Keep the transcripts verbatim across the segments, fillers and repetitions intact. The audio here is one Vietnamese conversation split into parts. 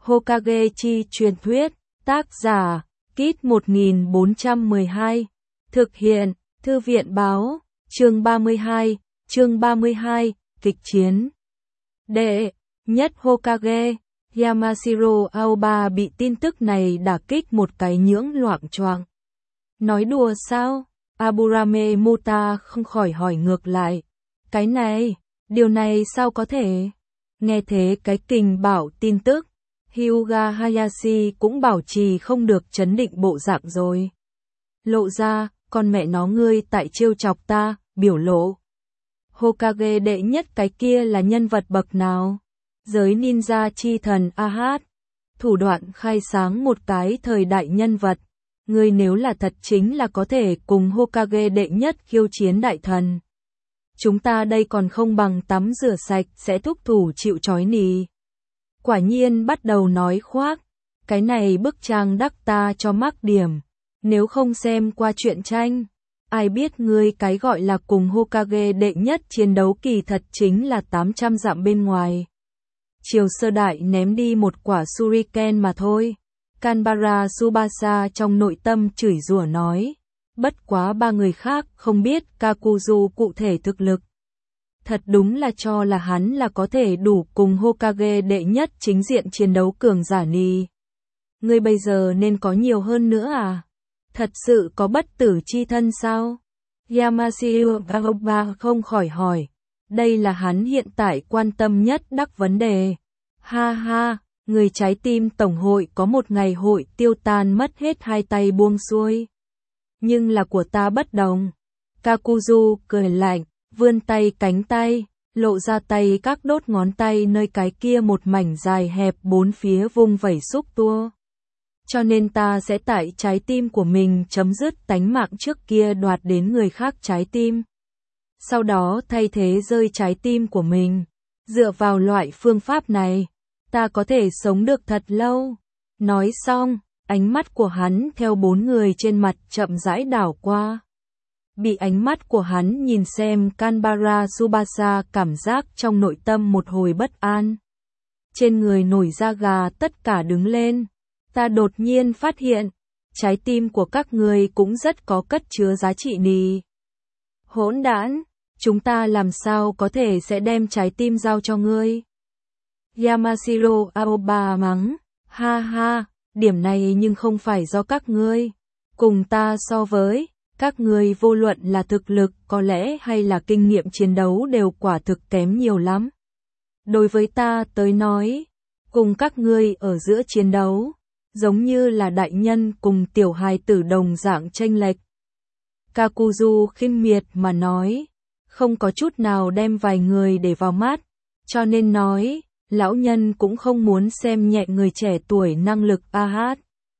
Hokage chi truyền thuyết, tác giả, Kit một nghìn bốn trăm mười hai, thực hiện, Thư viện báo, chương ba mươi hai, chương ba mươi hai, kịch chiến. Đệ nhất Hokage, Yamashiro Aoba bị tin tức này đả kích một cái nhưỡng loạng choạng. Nói đùa sao? Aburame Mota không khỏi hỏi ngược lại. Cái này, điều này sao có thể? Nghe thế cái kình bảo tin tức, Hyuga Hayashi cũng bảo trì không được trấn định bộ dạng rồi. Lộ ra, con mẹ nó ngươi tại trêu chọc ta, biểu lộ. Hokage đệ nhất cái kia là nhân vật bậc nào? Giới ninja chi thần Ahad. Thủ đoạn khai sáng một cái thời đại nhân vật. Ngươi nếu là thật chính là có thể cùng Hokage đệ nhất khiêu chiến đại thần. Chúng ta đây còn không bằng tắm rửa sạch sẽ thúc thủ chịu trói nì. Quả nhiên bắt đầu nói khoác. Cái này bức trang đắc ta cho mắc điểm. Nếu không xem qua truyện tranh, ai biết ngươi cái gọi là cùng Hokage đệ nhất chiến đấu kỳ thật chính là tám trăm dặm bên ngoài. Triều sơ đại ném đi một quả shuriken mà thôi. Kanbara Tsubasa trong nội tâm chửi rủa nói. Bất quá ba người khác không biết Kakuzu cụ thể thực lực. Thật đúng là cho là hắn là có thể đủ cùng Hokage đệ nhất chính diện chiến đấu cường giả nì. Ngươi bây giờ nên có nhiều hơn nữa à? Thật sự có bất tử chi thân sao? Yamashiro Aoba không khỏi hỏi. Đây là hắn hiện tại quan tâm nhất đắc vấn đề. Ha ha, người trái tim tổng hội có một ngày hội tiêu tan mất hết hai tay buông xuôi. Nhưng là của ta bất đồng. Kakuzu cười lạnh, vươn tay cánh tay, lộ ra tay các đốt ngón tay nơi cái kia một mảnh dài hẹp bốn phía vung vẩy xúc tua. Cho nên ta sẽ tại trái tim của mình chấm dứt tánh mạng trước kia đoạt đến người khác trái tim. Sau đó thay thế rơi trái tim của mình. Dựa vào loại phương pháp này, ta có thể sống được thật lâu. Nói xong, ánh mắt của hắn theo bốn người trên mặt chậm rãi đảo qua. Bị ánh mắt của hắn nhìn xem Kanbara Tsubasa cảm giác trong nội tâm một hồi bất an. Trên người nổi da gà tất cả đứng lên. Ta đột nhiên phát hiện, trái tim của các người cũng rất có cất chứa giá trị nì. Hỗn đản, chúng ta làm sao có thể sẽ đem trái tim giao cho ngươi? Yamashiro Aoba mắng, ha ha, điểm này nhưng không phải do các ngươi. Cùng ta so với, các ngươi vô luận là thực lực có lẽ hay là kinh nghiệm chiến đấu đều quả thực kém nhiều lắm. Đối với ta tới nói, cùng các ngươi ở giữa chiến đấu, giống như là đại nhân cùng tiểu hài tử đồng dạng chênh lệch. Kakuzu khinh miệt mà nói, không có chút nào đem vài người để vào mắt, cho nên nói, lão nhân cũng không muốn xem nhẹ người trẻ tuổi năng lực Ahad.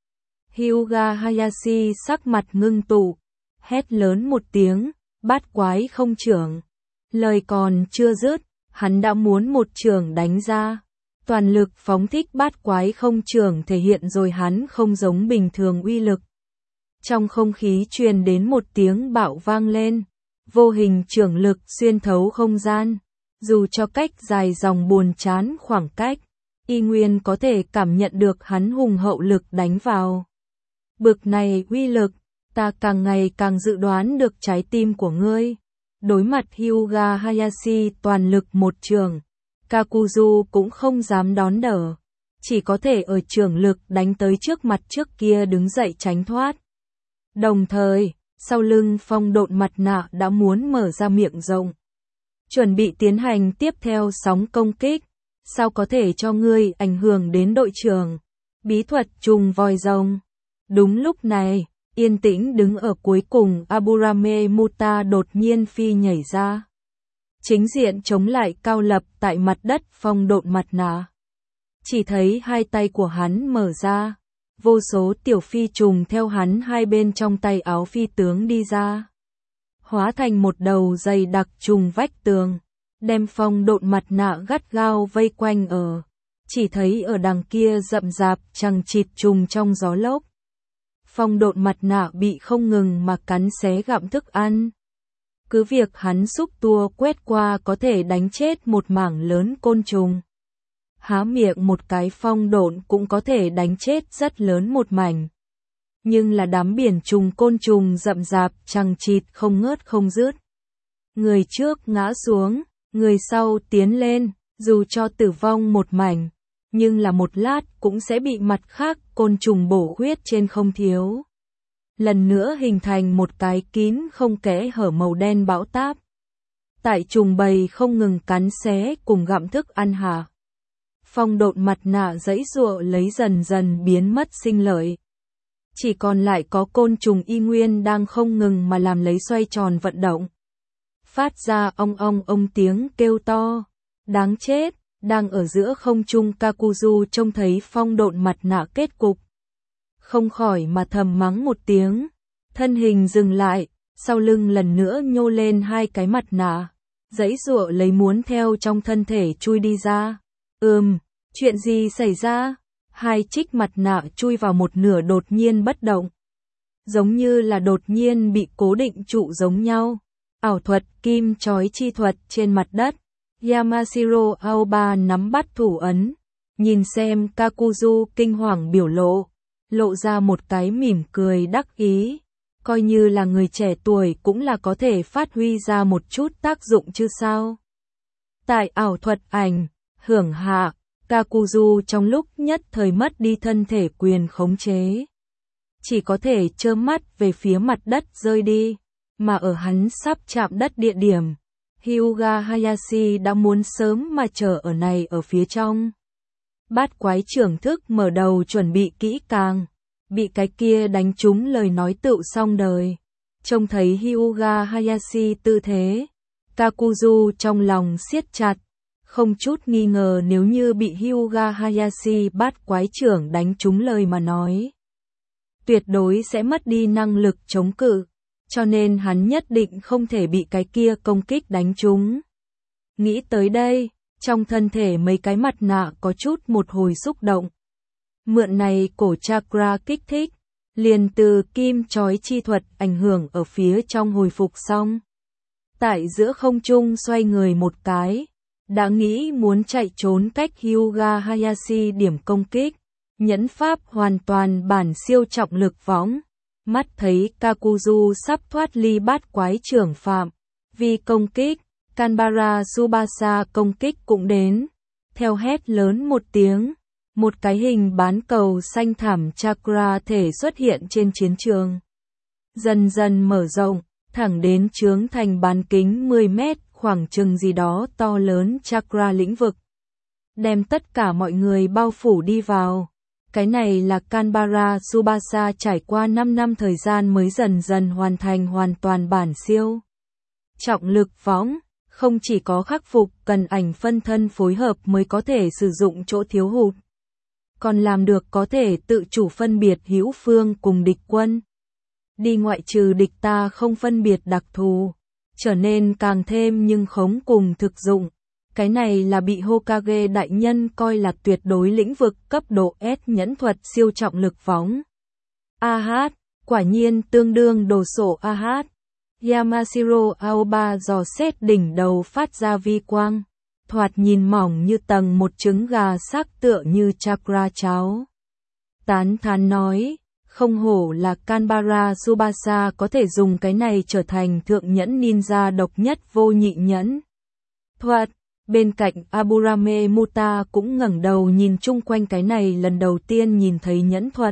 Hyuga Hayashi sắc mặt ngưng tụ, hét lớn một tiếng, bát quái không trưởng. Lời còn chưa dứt, hắn đã muốn một trường đánh ra. Toàn lực phóng thích bát quái không trưởng thể hiện rồi hắn không giống bình thường uy lực. Trong không khí truyền đến một tiếng bạo vang lên, vô hình trưởng lực xuyên thấu không gian, dù cho cách dài dòng buồn chán khoảng cách, y nguyên có thể cảm nhận được hắn hùng hậu lực đánh vào. Bực này uy lực, ta càng ngày càng dự đoán được trái tim của ngươi. Đối mặt Hyuga Hayashi toàn lực một trường, Kakuzu cũng không dám đón đỡ, chỉ có thể ở trường lực đánh tới trước mặt trước kia đứng dậy tránh thoát. Đồng thời, sau lưng phong độn mặt nạ đã muốn mở ra miệng rộng, chuẩn bị tiến hành tiếp theo sóng công kích. Sao có thể cho ngươi ảnh hưởng đến đội trưởng? Bí thuật trùng voi rồng. Đúng lúc này, yên tĩnh đứng ở cuối cùng Aburame Muta đột nhiên phi nhảy ra. Chính diện chống lại cao lập tại mặt đất phong độn mặt nạ. Chỉ thấy hai tay của hắn mở ra, vô số tiểu phi trùng theo hắn hai bên trong tay áo phi tướng đi ra. Hóa thành một đầu dày đặc trùng vách tường, đem phong độn mặt nạ gắt gao vây quanh ở. Chỉ thấy ở đằng kia rậm rạp chằng chịt trùng trong gió lốc. Phong độn mặt nạ bị không ngừng mà cắn xé gặm thức ăn. Cứ việc hắn xúc tua quét qua có thể đánh chết một mảng lớn côn trùng. há miệng một cái phong độn cũng có thể đánh chết rất lớn một mảnh. Nhưng là đám biển trùng côn trùng rậm rạp chằng chịt không ngớt không dứt. Người trước ngã xuống, người sau tiến lên, dù cho tử vong một mảnh, nhưng là một lát cũng sẽ bị mặt khác côn trùng bổ huyết trên không thiếu. Lần nữa hình thành một cái kín không kẽ hở màu đen bão táp. Tại trùng bầy không ngừng cắn xé cùng gặm thức ăn hạ. Phong độn mặt nạ giãy giụa lấy dần dần biến mất sinh lợi. Chỉ còn lại có côn trùng y nguyên đang không ngừng mà làm lấy xoay tròn vận động. Phát ra ong ong ong tiếng kêu to. Đáng chết, đang ở giữa không trung Kakuzu trông thấy phong độn mặt nạ kết cục. Không khỏi mà thầm mắng một tiếng. Thân hình dừng lại, sau lưng lần nữa nhô lên hai cái mặt nạ. Giãy giụa lấy muốn theo trong thân thể chui đi ra. Ừm, chuyện gì xảy ra? Hai chiếc mặt nạ chui vào một nửa đột nhiên bất động. Giống như là đột nhiên bị cố định trụ giống nhau. Ảo thuật kim chói chi thuật trên mặt đất. Yamashiro Aoba nắm bắt thủ ấn. Nhìn xem Kakuzu kinh hoàng biểu lộ. Lộ ra một cái mỉm cười đắc ý. Coi như là người trẻ tuổi cũng là có thể phát huy ra một chút tác dụng chứ sao. Tại ảo thuật ảnh, hưởng hạ, Kakuzu trong lúc nhất thời mất đi thân thể quyền khống chế. Chỉ có thể trơ mắt về phía mặt đất rơi đi, mà ở hắn sắp chạm đất địa điểm. Hyuga Hayashi đã muốn sớm mà chờ ở này ở phía trong. Bát quái trưởng thức mở đầu chuẩn bị kỹ càng. Bị cái kia đánh trúng lời nói tựu xong đời. Trông thấy Hyuga Hayashi tư thế. Kakuzu trong lòng siết chặt. Không chút nghi ngờ nếu như bị Hyuga Hayashi bát quái trưởng đánh trúng lời mà nói. Tuyệt đối sẽ mất đi năng lực chống cự. Cho nên hắn nhất định không thể bị cái kia công kích đánh trúng. Nghĩ tới đây, trong thân thể mấy cái mặt nạ có chút một hồi xúc động. Mượn này cổ chakra kích thích, liền từ kim chói chi thuật ảnh hưởng ở phía trong hồi phục xong. Tại giữa không trung xoay người một cái, đã nghĩ muốn chạy trốn cách Hyuga Hayashi điểm công kích, nhẫn pháp hoàn toàn bản siêu trọng lực võng. Mắt thấy Kakuzu sắp thoát ly bát quái trưởng phạm, vì công kích, Kanbara Tsubasa công kích cũng đến. Theo hét lớn một tiếng, một cái hình bán cầu xanh thảm chakra thể xuất hiện trên chiến trường. Dần dần mở rộng, thẳng đến chướng thành bán kính mười mét khoảng chừng gì đó to lớn chakra lĩnh vực. Đem tất cả mọi người bao phủ đi vào. Cái này là Kanbara Tsubasa trải qua năm năm thời gian mới dần dần hoàn thành hoàn toàn bản siêu. Trọng lực võng, không chỉ có khắc phục cần ảnh phân thân phối hợp mới có thể sử dụng chỗ thiếu hụt. Còn làm được có thể tự chủ phân biệt hữu phương cùng địch quân. Đi ngoại trừ địch ta không phân biệt đặc thù, trở nên càng thêm nhưng khống cùng thực dụng. Cái này là bị Hokage đại nhân coi là tuyệt đối lĩnh vực cấp độ S nhẫn thuật siêu trọng lực võng. A hát, quả nhiên tương đương đồ sổ A hát. Yamashiro Aoba dò xét đỉnh đầu phát ra vi quang. Thoạt nhìn mỏng như tầng một trứng gà sắc tựa như chakra cháo. Tán thán nói, không hổ là Kanbara Tsubasa có thể dùng cái này trở thành thượng nhẫn ninja độc nhất vô nhị nhẫn thuật. Bên cạnh Aburame Muta cũng ngẩng đầu nhìn chung quanh cái này lần đầu tiên nhìn thấy nhẫn thuật.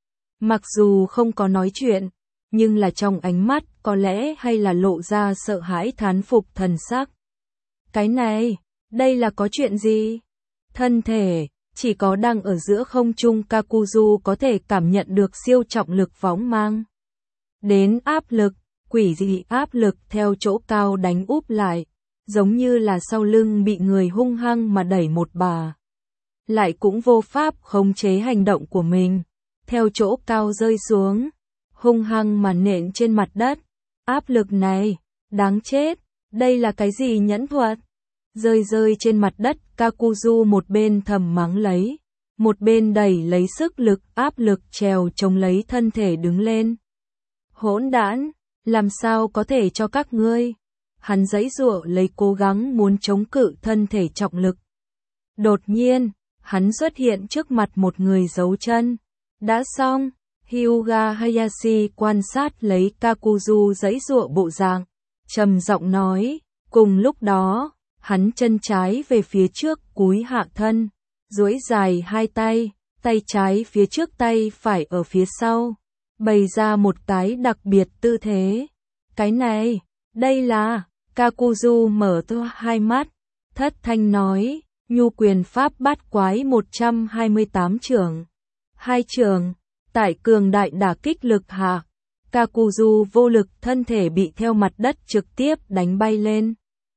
Mặc dù không có nói chuyện, nhưng là trong ánh mắt có lẽ hay là lộ ra sợ hãi thán phục thần sắc. Cái này, đây là có chuyện gì? Thân thể, chỉ có đang ở giữa không trung Kakuzu có thể cảm nhận được siêu trọng lực võng mang. Đến áp lực, quỷ dị áp lực theo chỗ cao đánh úp lại. Giống như là sau lưng bị người hung hăng mà đẩy một bà. Lại cũng vô pháp khống chế hành động của mình. Theo chỗ cao rơi xuống. Hung hăng mà nện trên mặt đất. Áp lực này, đáng chết. Đây là cái gì nhẫn thuật? Rơi rơi trên mặt đất, Kakuzu một bên thầm mắng lấy. Một bên đẩy lấy sức lực áp lực trèo chống lấy thân thể đứng lên. Hỗn đản, làm sao có thể cho các ngươi? Hắn giãy giụa lấy cố gắng muốn chống cự thân thể trọng lực. Đột nhiên, hắn xuất hiện trước mặt một người giấu chân. Đã xong, Hyuga Hayashi quan sát lấy Kakuzu giãy giụa bộ dạng, trầm giọng nói, cùng lúc đó, hắn chân trái về phía trước cúi hạ thân, duỗi dài hai tay, tay trái phía trước tay phải ở phía sau, bày ra một cái đặc biệt tư thế. Cái này, đây là, Kakuzu mở to hai mắt, thất thanh nói, nhu quyền pháp bát quái một trăm hai mươi tám trường. Hai trường, tại cường đại đả kích lực hạ, Kakuzu vô lực thân thể bị theo mặt đất trực tiếp đánh bay lên.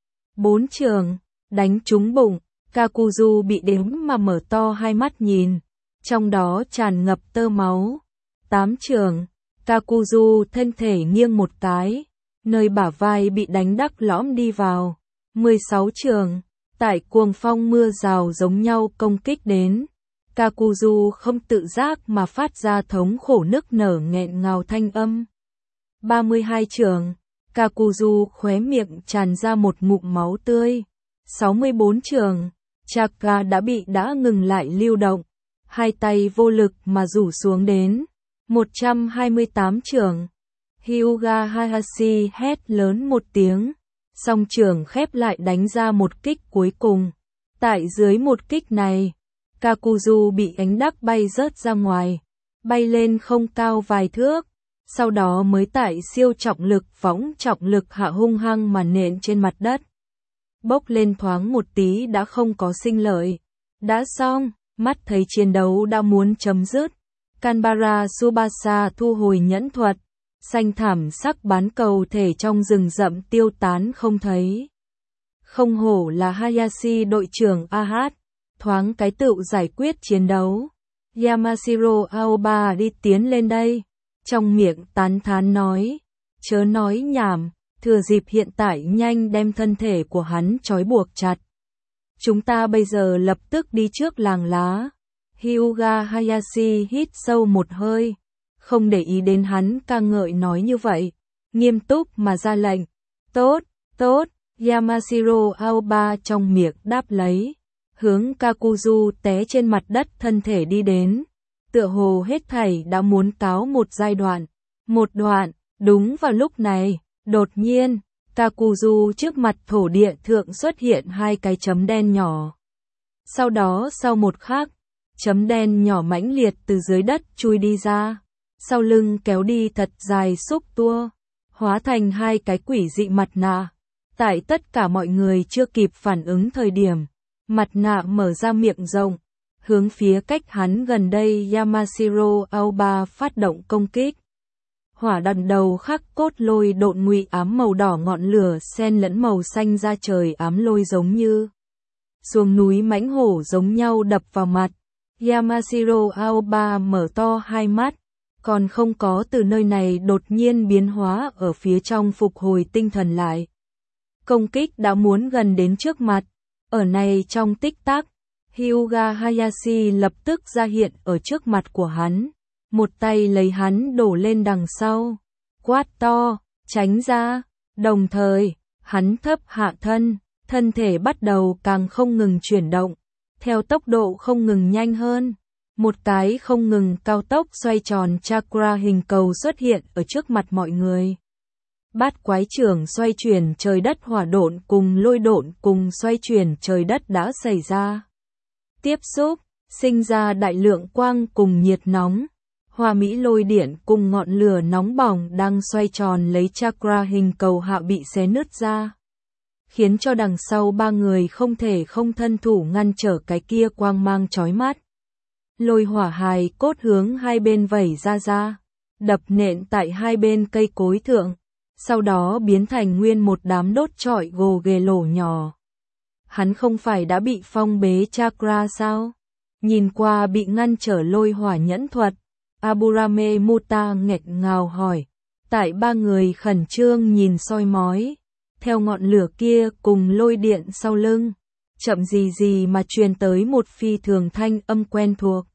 Bốn trường, đánh trúng bụng, Kakuzu bị đếm mà mở to hai mắt nhìn, trong đó tràn ngập tơ máu. Tám trường, Kakuzu thân thể nghiêng một cái, nơi bả vai bị đánh đắc lõm đi vào. Mười sáu trường, tại cuồng phong mưa rào giống nhau công kích đến, Kakuzu không tự giác mà phát ra thống khổ nức nở nghẹn ngào thanh âm. Ba mươi hai trường, Kakuzu khóe miệng tràn ra một ngụm máu tươi. Sáu mươi bốn trường, chakra đã bị đã ngừng lại lưu động, hai tay vô lực mà rủ xuống đến. Một trăm hai mươi tám trường, Hyuga Hayashi hét lớn một tiếng, song trường khép lại đánh ra một kích cuối cùng. Tại dưới một kích này, Kakuzu bị ánh đắc bay rớt ra ngoài, bay lên không cao vài thước, sau đó mới tại siêu trọng lực võng trọng lực hạ hung hăng mà nện trên mặt đất. Bốc lên thoáng một tí đã không có sinh lợi. Đã xong, mắt thấy chiến đấu đã muốn chấm dứt. Kanbara Tsubasa thu hồi nhẫn thuật, xanh thảm sắc bán cầu thể trong rừng rậm tiêu tán không thấy. Không hổ là Hayashi đội trưởng a hát, thoáng cái tựu giải quyết chiến đấu. Yamashiro Aoba đi tiến lên đây, trong miệng tán thán nói, chớ nói nhảm, thừa dịp hiện tại nhanh đem thân thể của hắn trói buộc chặt. Chúng ta bây giờ lập tức đi trước làng lá. Hyuga Hayashi hít sâu một hơi, không để ý đến hắn ca ngợi nói như vậy, nghiêm túc mà ra lệnh. Tốt, tốt, Yamashiro Aoba trong miệng đáp lấy, hướng Kakuzu té trên mặt đất thân thể đi đến. Tựa hồ hết thảy đã muốn cáo một giai đoạn. Một đoạn, đúng vào lúc này, đột nhiên, Kakuzu trước mặt thổ địa thượng xuất hiện hai cái chấm đen nhỏ. Sau đó sau một khắc, chấm đen nhỏ mãnh liệt từ dưới đất chui đi ra, sau lưng kéo đi thật dài xúc tua, hóa thành hai cái quỷ dị mặt nạ. Tại tất cả mọi người chưa kịp phản ứng thời điểm, mặt nạ mở ra miệng rộng, hướng phía cách hắn gần đây Yamashiro Aoba phát động công kích. Hỏa đạn đầu khắc cốt lôi độn ngụy ám màu đỏ ngọn lửa xen lẫn màu xanh ra trời ám lôi giống như xuồng núi mãnh hổ giống nhau đập vào mặt. Yamashiro Aoba mở to hai mắt, còn không có từ nơi này đột nhiên biến hóa ở phía trong phục hồi tinh thần lại. Công kích đã muốn gần đến trước mặt, ở này trong tích tắc, Hyuga Hayashi lập tức ra hiện ở trước mặt của hắn, một tay lấy hắn đổ lên đằng sau, quát to, tránh ra, đồng thời, hắn thấp hạ thân, thân thể bắt đầu càng không ngừng chuyển động, theo tốc độ không ngừng nhanh hơn, một cái không ngừng cao tốc xoay tròn chakra hình cầu xuất hiện ở trước mặt mọi người. Bát quái trưởng xoay chuyển trời đất hỏa độn cùng lôi độn cùng xoay chuyển trời đất đã xảy ra. Tiếp xúc, sinh ra đại lượng quang cùng nhiệt nóng. Hoa mỹ lôi điện cùng ngọn lửa nóng bỏng đang xoay tròn lấy chakra hình cầu hạ bị xé nứt ra, khiến cho đằng sau ba người không thể không thân thủ ngăn trở cái kia quang mang chói mắt. Lôi hỏa hài cốt hướng hai bên vẩy ra ra, đập nện tại hai bên cây cối thượng, sau đó biến thành nguyên một đám đốt trọi gồ ghề lỗ nhỏ. Hắn không phải đã bị phong bế chakra sao? Nhìn qua bị ngăn trở lôi hỏa nhẫn thuật, Aburame Muta nghẹt ngào hỏi. Tại ba người khẩn trương nhìn soi mói, theo ngọn lửa kia cùng lôi điện sau lưng, chậm gì gì mà truyền tới một phi thường thanh âm quen thuộc.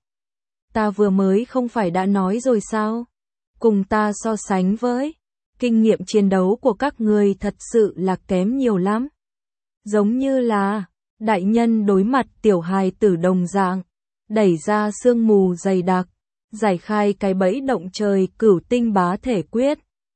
Ta vừa mới không phải đã nói rồi sao? Cùng ta so sánh với, kinh nghiệm chiến đấu của các người thật sự là kém nhiều lắm. Giống như là, Đại nhân đối mặt tiểu hài tử đồng dạng, đẩy ra sương mù dày đặc, giải khai cái bẫy động trời cửu tinh bá thể quyết,